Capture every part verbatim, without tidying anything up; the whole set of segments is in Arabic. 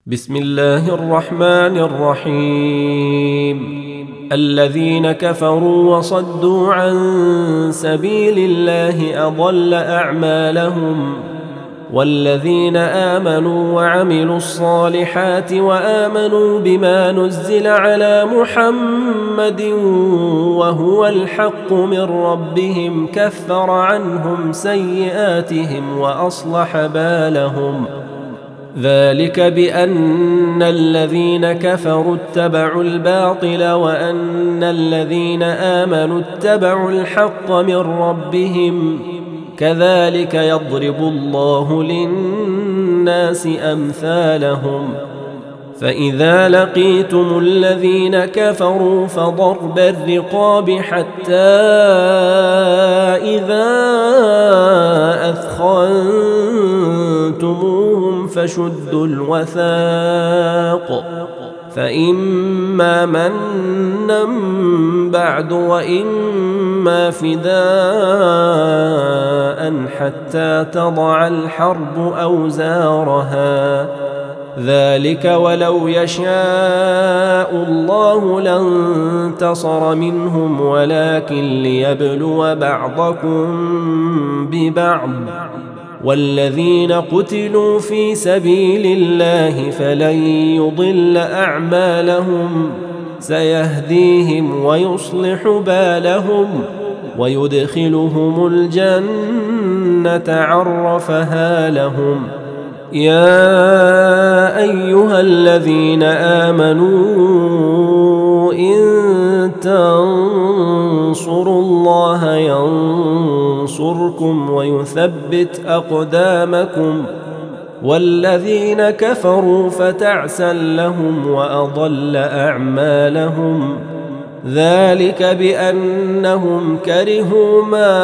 بسم الله الرحمن الرحيم. الذين كفروا وصدوا عن سبيل الله أضل أعمالهم، والذين آمنوا وعملوا الصالحات وآمنوا بما نزل على محمد وهو الحق من ربهم كفر عنهم سيئاتهم وأصلح بالهم. ذلك بأن الذين كفروا اتبعوا الباطل وأن الذين آمنوا اتبعوا الحق من ربهم، كذلك يضرب الله للناس أمثالهم. فإذا لقيتم الذين كفروا فضرب الرقاب حتى إذا أثخنتموهم فشدوا الوثاق، فإما منا بعد وإما فداء حتى تضع الحرب أوزارها، ذلك ولو يشاء الله لانتصر منهم ولكن ليبلو بعضكم ببعض. والذين قتلوا في سبيل الله فلن يضل أعمالهم، سيهديهم ويصلح بالهم ويدخلهم الجنة عرفها لهم. يا أيها الذين آمنوا إن تنصروا الله ينصركم ويثبت أقدامكم، والذين كفروا فتعسا لهم وأضل أعمالهم. ذلك بأنهم كرهوا ما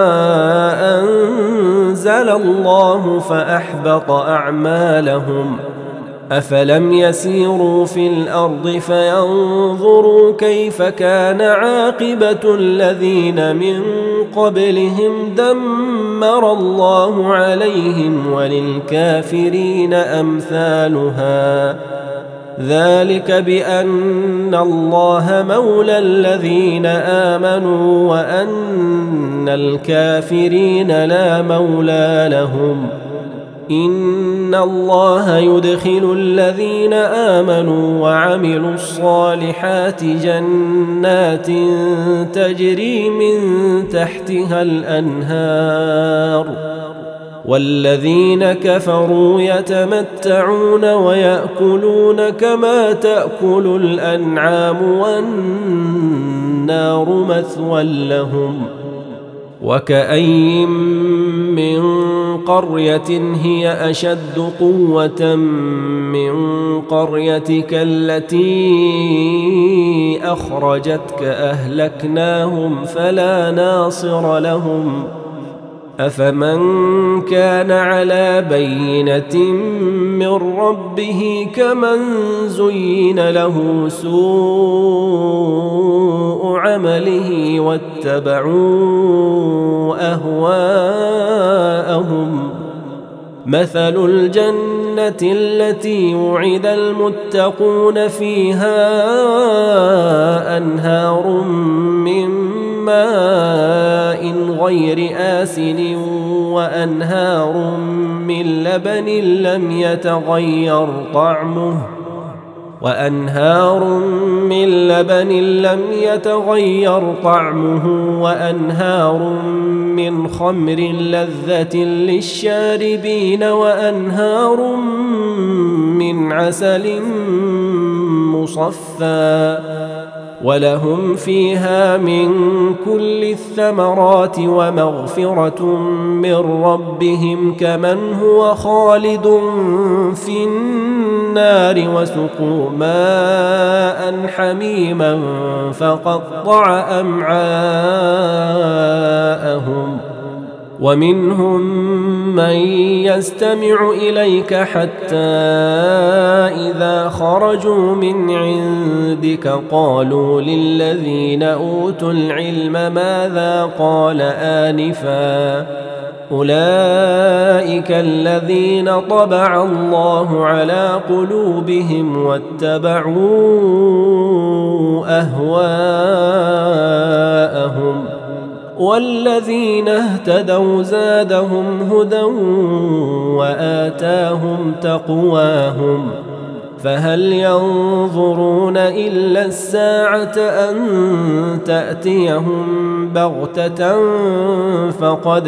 أنزل الله فأحبط أعمالهم. أفلم يسيروا في الأرض فينظروا كيف كان عاقبة الذين من قبلهم دمر الله عليهم وللكافرين أمثالها. ذلك بأن الله مولى الذين آمنوا وأن الكافرين لا مولى لهم. إن الله يدخل الذين آمنوا وعملوا الصالحات جنات تجري من تحتها الأنهار، والذين كفروا يتمتعون ويأكلون كما تأكل الأنعام والنار مثوى لهم. وكأين من قرية هي أشد قوة من قريتك التي أخرجتك أهلكناهم فلا ناصر لهم. أفمن كان على بينة من ربه كمن زين له سوء عمله واتبعوا أهواءهم. مثل الجنة التي وعد المتقون فيها أنهار من ماء غير آسن وأنهار من لبن لم يتغير طعمه وأنهار من لبن لم يتغير طعمه وأنهار من خمر لذة للشاربين وأنهار من عسل مصفى، ولهم فيها من كل الثمرات ومغفرة من ربهم كمن هو خالد في النار وسقوا ماء حميما فقطع أمعاءهم. ومنهم من يستمع إليك حتى إذا خرجوا من عندك قالوا للذين أوتوا العلم ماذا قال آنفا أولئك الذين طبع الله على قلوبهم واتبعوا أهواءهم والذين اهتدوا زادهم هدى وآتاهم تقواهم فهل ينظرون إلا الساعة أن تأتيهم بغتة فقد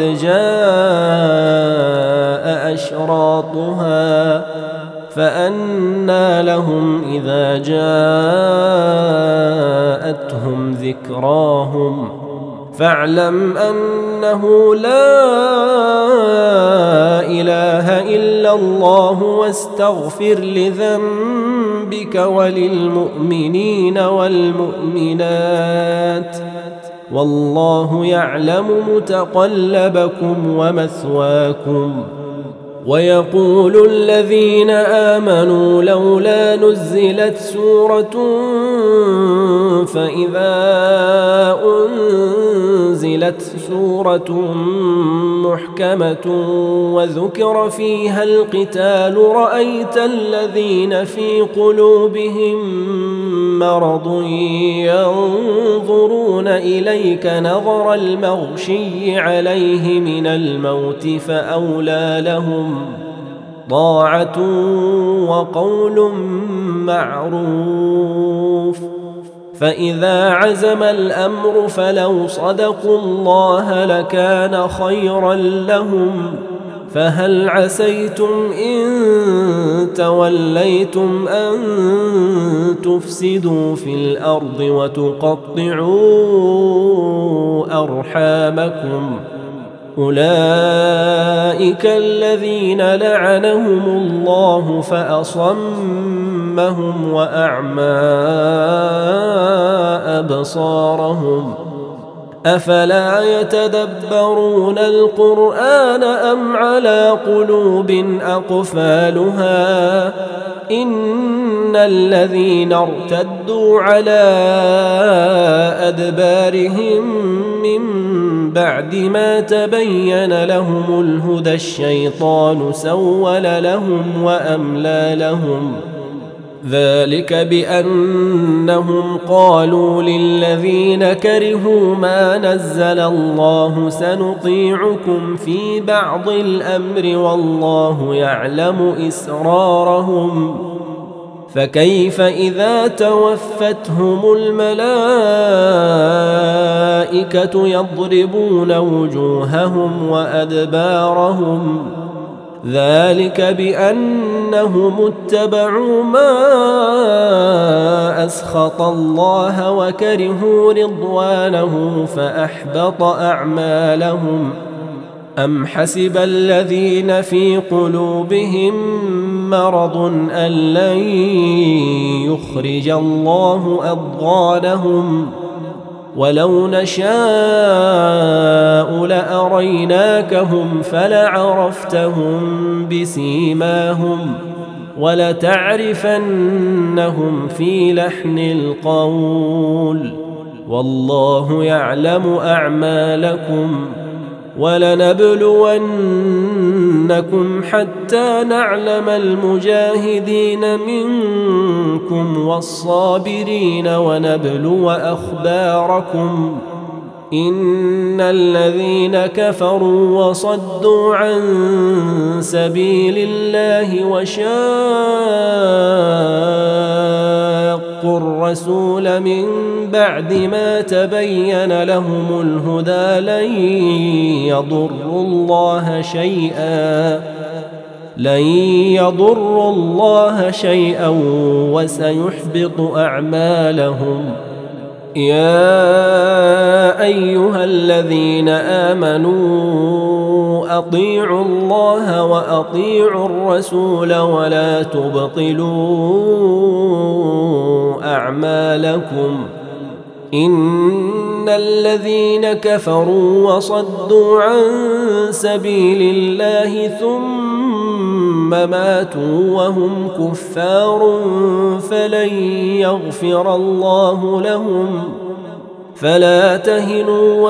جاء أشراطها فأنى لهم إذا جاءتهم ذكراهم فاعلم أنه لا إله إلا الله واستغفر لذنبك وللمؤمنين والمؤمنات والله يعلم متقلبكم ومثواكم ويقول الذين آمنوا لولا نزلت سورة فإذا أنزلت سورة محكمة وذكر فيها القتال رأيت الذين في قلوبهم مرض ينظرون إليك نظر المغشي عليه من الموت فأولى لهم طاعة وقول معروف فإذا عزم الأمر فلو صدقوا الله لكان خيرا لهم فهل عسيتم إن توليتم أن تفسدوا في الأرض وتقطعوا أرحامكم أولئك الذين لعنهم الله فأصمهم وأعمى أبصارهم أفلا يتدبرون القرآن أم على قلوب أقفالها إن الذين ارتدوا على أدبارهم من بعد ما تبين لهم الهدى الشيطان سول لهم وأملى لهم ذلك بأنهم قالوا للذين كرهوا ما نزل الله سنطيعكم في بعض الأمر والله يعلم إسرارهم فكيف إذا توفتهم الملائكة يضربون وجوههم وأدبارهم ذلك بأنهم اتبعوا ما أسخط الله وكرهوا رضوانه فأحبط أعمالهم أم حسب الذين في قلوبهم مرض أن لن يخرج الله أضغانهم ولو نشاء لأريناكهم فلعرفتهم بسيماهم ولتعرفنهم في لحن القول والله يعلم أعمالكم ولنبلونكم حتى نعلم المجاهدين منكم والصابرين ونبلو أخباركم إن الذين كفروا وصدوا عن سبيل الله وشاقوا الرسول من بعد ما تبين لهم الهدى لن يضروا الله شيئا لن يضروا الله شيئا وسيحبط أعمالهم يا أيها الذين آمنوا أطيعوا الله وأطيعوا الرسول ولا تبطلوا أعمالكم إن الذين كفروا وصدوا عن سبيل الله ثم ماتوا وهم كفار فلن يغفر الله لهم فلا تهنوا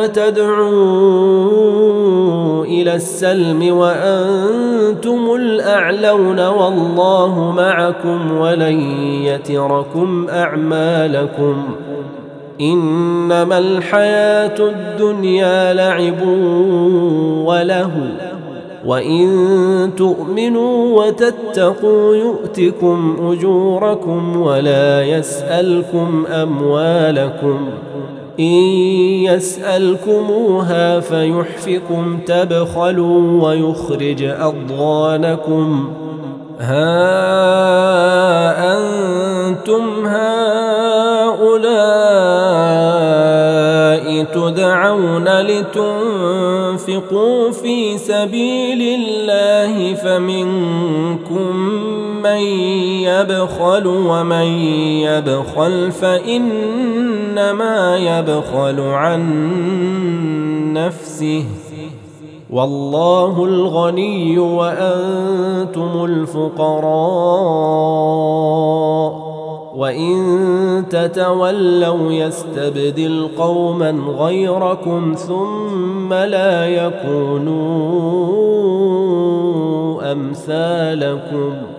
وتدعوا إلى السلم وأنتم الأعلون والله معكم ولن يتركم أعمالكم إنما الحياة الدنيا لعب ولهو وإن تؤمنوا وتتقوا يؤتكم أجوركم ولا يسألكم أموالكم إن يسألكموها فيحفكم تبخلوا ويخرج أضغانكم ها أنتم هؤلاء تدعون لتنفقوا في سبيل الله فمنكم من يبخل ومن يبخل فإنما يبخل عن نفسه والله الغني وأنتم الفقراء وإن تتولوا يستبدل قوما غيركم ثم لا يكونوا أمثالكم